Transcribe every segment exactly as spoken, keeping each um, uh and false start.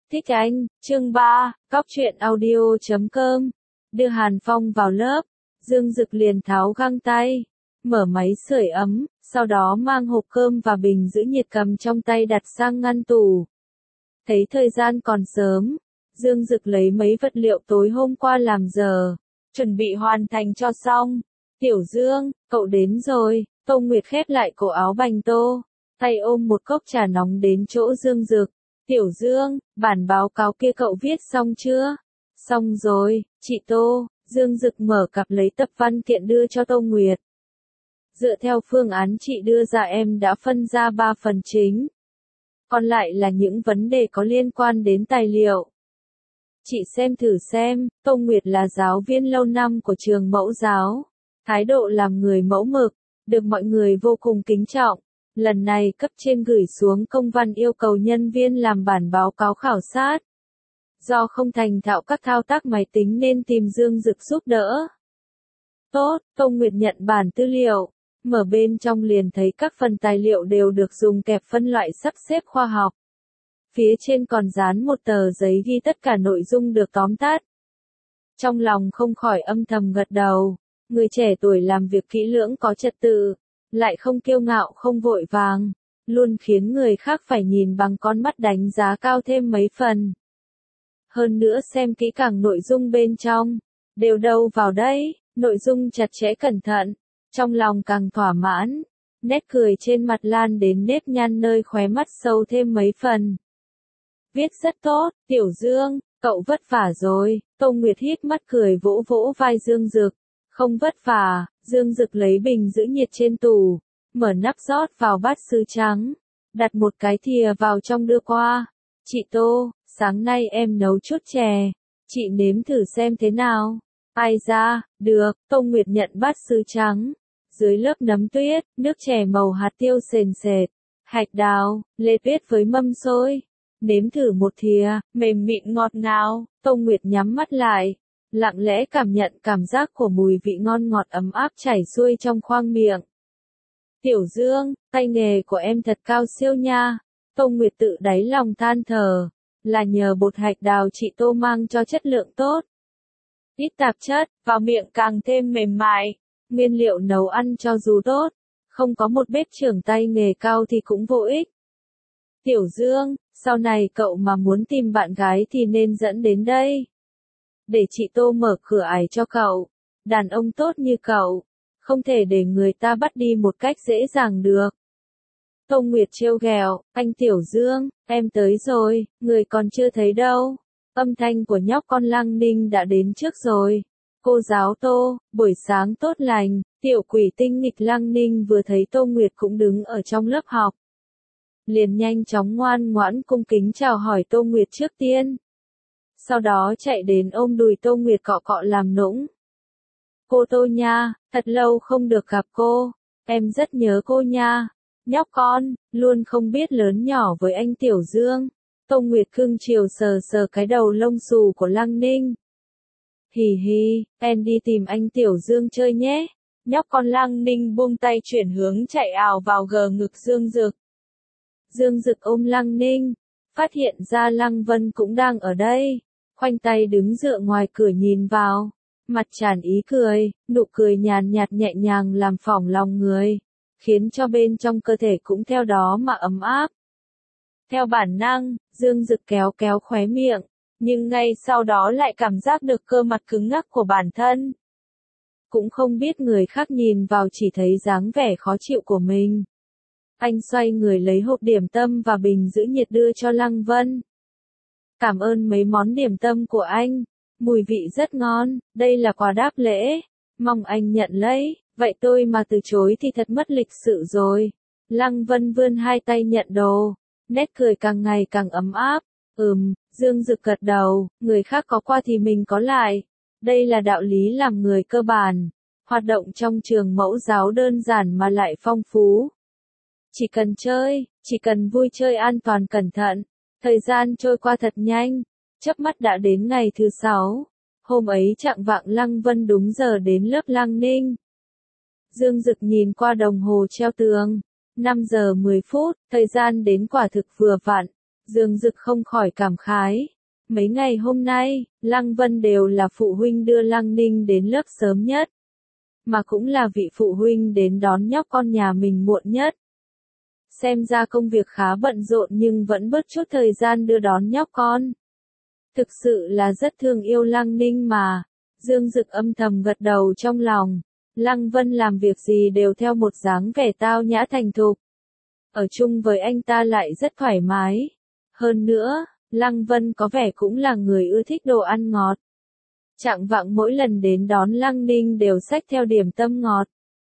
Thích anh, chương ba, cóc truyện audio chấm com. Đưa Hàn Phong vào lớp, Dương Dực liền tháo găng tay, mở máy sưởi ấm, sau đó mang hộp cơm và bình giữ nhiệt cầm trong tay đặt sang ngăn tủ. Thấy thời gian còn sớm, Dương Dực lấy mấy vật liệu tối hôm qua làm giờ, chuẩn bị hoàn thành cho xong. Tiểu Dương, cậu đến rồi. Tô Nguyệt khép lại cổ áo bành tô, tay ôm một cốc trà nóng đến chỗ Dương Dực. Tiểu Dương, bản báo cáo kia cậu viết xong chưa? Xong rồi, chị Tô. Dương Dực mở cặp lấy tập văn kiện đưa cho Tô Nguyệt. Dựa theo phương án chị đưa ra em đã phân ra ba phần chính. Còn lại là những vấn đề có liên quan đến tài liệu. Chị xem thử xem. Tô Nguyệt là giáo viên lâu năm của trường mẫu giáo. Thái độ làm người mẫu mực, được mọi người vô cùng kính trọng. Lần này cấp trên gửi xuống công văn yêu cầu nhân viên làm bản báo cáo khảo sát. Do không thành thạo các thao tác máy tính nên tìm Dương Dực giúp đỡ. Tốt, Tô Nguyệt nhận bản tư liệu, mở bên trong liền thấy các phần tài liệu đều được dùng kẹp phân loại sắp xếp khoa học. Phía trên còn dán một tờ giấy ghi tất cả nội dung được tóm tắt. Trong lòng không khỏi âm thầm gật đầu, người trẻ tuổi làm việc kỹ lưỡng có trật tự, lại không kiêu ngạo không vội vàng, luôn khiến người khác phải nhìn bằng con mắt đánh giá cao thêm mấy phần. Hơn nữa xem kỹ càng nội dung bên trong, đều đâu vào đấy, nội dung chặt chẽ cẩn thận, trong lòng càng thỏa mãn, nét cười trên mặt lan đến nếp nhăn nơi khóe mắt sâu thêm mấy phần. Viết rất tốt, Tiểu Dương, cậu vất vả rồi. Tô Nguyệt hít mắt cười vỗ vỗ vai Dương Dực. Không vất vả. Dương Dực lấy bình giữ nhiệt trên tủ, mở nắp rót vào bát sứ trắng, đặt một cái thìa vào trong đưa qua. Chị Tô, sáng nay em nấu chút chè, chị nếm thử xem thế nào. Ai ra, được. Tô Nguyệt nhận bát sứ trắng, dưới lớp nấm tuyết, nước chè màu hạt tiêu sền sệt, hạch đào, lê tuyết với mâm xôi. Nếm thử một thìa, mềm mịn ngọt ngào. Tô Nguyệt nhắm mắt lại, lặng lẽ cảm nhận cảm giác của mùi vị ngon ngọt ấm áp chảy xuôi trong khoang miệng. Tiểu Dương, tay nghề của em thật cao siêu nha. Tô Nguyệt tự đáy lòng than thở, là nhờ bột hạch đào chị Tô mang cho chất lượng tốt. Ít tạp chất, vào miệng càng thêm mềm mại. Nguyên liệu nấu ăn cho dù tốt, không có một bếp trưởng tay nghề cao thì cũng vô ích. Tiểu Dương, sau này cậu mà muốn tìm bạn gái thì nên dẫn đến đây. Để chị Tô mở cửa ải cho cậu. Đàn ông tốt như cậu, không thể để người ta bắt đi một cách dễ dàng được. Tô Nguyệt trêu ghẹo, anh Tiểu Dương, em tới rồi, người còn chưa thấy đâu. Âm thanh của nhóc con Lăng Ninh đã đến trước rồi. Cô giáo Tô, buổi sáng tốt lành. Tiểu quỷ tinh nghịch Lăng Ninh vừa thấy Tô Nguyệt cũng đứng ở trong lớp học, liền nhanh chóng ngoan ngoãn cung kính chào hỏi Tô Nguyệt trước tiên. Sau đó chạy đến ôm đùi Tô Nguyệt cọ cọ làm nũng. Cô Tô nha, thật lâu không được gặp cô, em rất nhớ cô nha. Nhóc con, luôn không biết lớn nhỏ với anh Tiểu Dương. Tô Nguyệt cưng chiều sờ sờ cái đầu lông xù của Lăng Ninh. Hì hì, em đi tìm anh Tiểu Dương chơi nhé. Nhóc con Lăng Ninh buông tay chuyển hướng chạy ào vào gờ ngực Dương Dực. Dương Dực ôm Lăng Ninh, phát hiện ra Lăng Vân cũng đang ở đây, khoanh tay đứng dựa ngoài cửa nhìn vào, mặt tràn ý cười, nụ cười nhàn nhạt nhẹ nhàng làm phỏng lòng người, khiến cho bên trong cơ thể cũng theo đó mà ấm áp. Theo bản năng, Dương Dực kéo kéo khóe miệng, nhưng ngay sau đó lại cảm giác được cơ mặt cứng ngắc của bản thân. Cũng không biết người khác nhìn vào chỉ thấy dáng vẻ khó chịu của mình. Anh xoay người lấy hộp điểm tâm và bình giữ nhiệt đưa cho Lăng Vân. Cảm ơn mấy món điểm tâm của anh, mùi vị rất ngon, đây là quà đáp lễ, mong anh nhận lấy, vậy tôi mà từ chối thì thật mất lịch sự rồi. Lăng Vân vươn hai tay nhận đồ, nét cười càng ngày càng ấm áp. Ừm, Dương Dực gật đầu, người khác có qua thì mình có lại. Đây là đạo lý làm người cơ bản, hoạt động trong trường mẫu giáo đơn giản mà lại phong phú. Chỉ cần chơi, chỉ cần vui chơi an toàn cẩn thận. Thời gian trôi qua thật nhanh, chớp mắt đã đến ngày thứ sáu. Hôm ấy chạng vạng Lăng Vân đúng giờ đến lớp Lăng Ninh. Dương Dực nhìn qua đồng hồ treo tường, năm giờ mười phút, thời gian đến quả thực vừa vặn. Dương Dực không khỏi cảm khái. Mấy ngày hôm nay, Lăng Vân đều là phụ huynh đưa Lăng Ninh đến lớp sớm nhất. Mà cũng là vị phụ huynh đến đón nhóc con nhà mình muộn nhất. Xem ra công việc khá bận rộn nhưng vẫn bớt chút thời gian đưa đón nhóc con. Thực sự là rất thương yêu Lăng Ninh mà. Dương Dực âm thầm gật đầu trong lòng. Lăng Vân làm việc gì đều theo một dáng vẻ tao nhã thành thục. Ở chung với anh ta lại rất thoải mái. Hơn nữa, Lăng Vân có vẻ cũng là người ưa thích đồ ăn ngọt. Trạng vạng mỗi lần đến đón Lăng Ninh đều xách theo điểm tâm ngọt.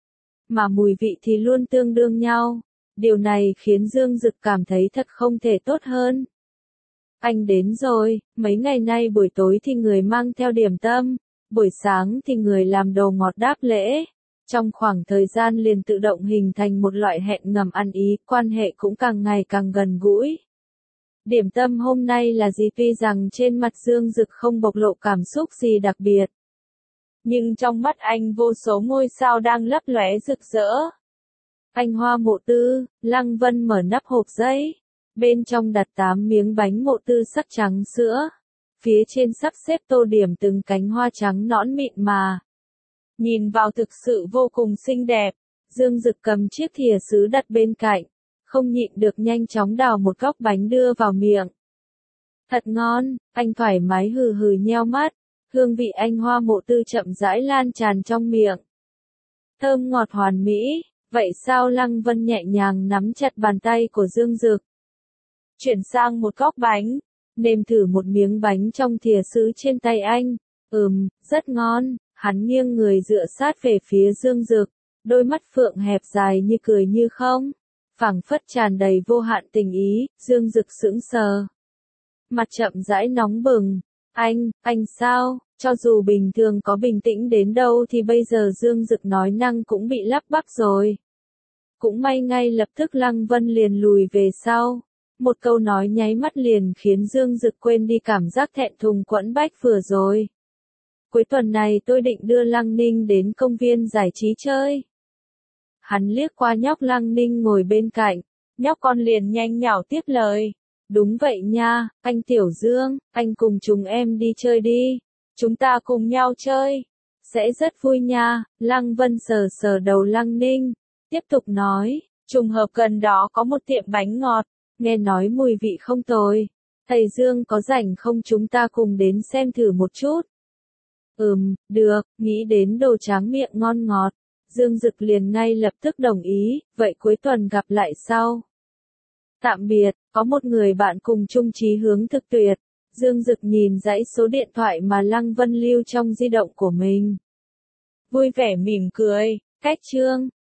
Mà mùi vị thì luôn tương đương nhau. Điều này khiến Dương Dực cảm thấy thật không thể tốt hơn. Anh đến rồi, mấy ngày nay buổi tối thì người mang theo điểm tâm, buổi sáng thì người làm đồ ngọt đáp lễ. Trong khoảng thời gian liền tự động hình thành một loại hẹn ngầm ăn ý, quan hệ cũng càng ngày càng gần gũi. Điểm tâm hôm nay là gì tuy rằng trên mặt Dương Dực không bộc lộ cảm xúc gì đặc biệt. Nhưng trong mắt anh vô số ngôi sao đang lấp lóe rực rỡ. Anh Hoa Mộ Tư, Lăng Vân mở nắp hộp giấy. Bên trong đặt tám miếng bánh mộ tư sắc trắng sữa. Phía trên sắp xếp tô điểm từng cánh hoa trắng nõn mịn mà. Nhìn vào thực sự vô cùng xinh đẹp. Dương Dực cầm chiếc thìa sứ đặt bên cạnh. Không nhịn được nhanh chóng đào một góc bánh đưa vào miệng. Thật ngon, anh thoải mái hừ hừ nheo mắt. Hương vị anh Hoa Mộ Tư chậm rãi lan tràn trong miệng. Thơm ngọt hoàn mỹ. Vậy sao? Lăng Vân nhẹ nhàng nắm chặt bàn tay của Dương Dực. Chuyển sang một góc bánh. Nêm thử một miếng bánh trong thìa sứ trên tay anh. Ừm, rất ngon. Hắn nghiêng người dựa sát về phía Dương Dực. Đôi mắt phượng hẹp dài như cười như không. Phảng phất tràn đầy vô hạn tình ý. Dương Dực sững sờ. Mặt chậm rãi nóng bừng. Anh, anh sao? Cho dù bình thường có bình tĩnh đến đâu thì bây giờ Dương Dực nói năng cũng bị lắp bắp rồi. Cũng may ngay lập tức Lăng Vân liền lùi về sau. Một câu nói nháy mắt liền khiến Dương Dực quên đi cảm giác thẹn thùng quẫn bách vừa rồi. Cuối tuần này tôi định đưa Lăng Ninh đến công viên giải trí chơi. Hắn liếc qua nhóc Lăng Ninh ngồi bên cạnh. Nhóc con liền nhanh nhảu tiếp lời. Đúng vậy nha, anh Tiểu Dương, anh cùng chúng em đi chơi đi. Chúng ta cùng nhau chơi. Sẽ rất vui nha. Lăng Vân sờ sờ đầu Lăng Ninh. Tiếp tục nói, trùng hợp gần đó có một tiệm bánh ngọt. Nghe nói mùi vị không tồi. Thầy Dương có rảnh không chúng ta cùng đến xem thử một chút. Ừm, được, nghĩ đến đồ tráng miệng ngon ngọt. Dương Dực liền ngay lập tức đồng ý, vậy cuối tuần gặp lại sau. Tạm biệt, có một người bạn cùng chung chí hướng thực tuyệt. Dương Dực nhìn dãy số điện thoại mà Lăng Vân lưu trong di động của mình. Vui vẻ mỉm cười, cách chương.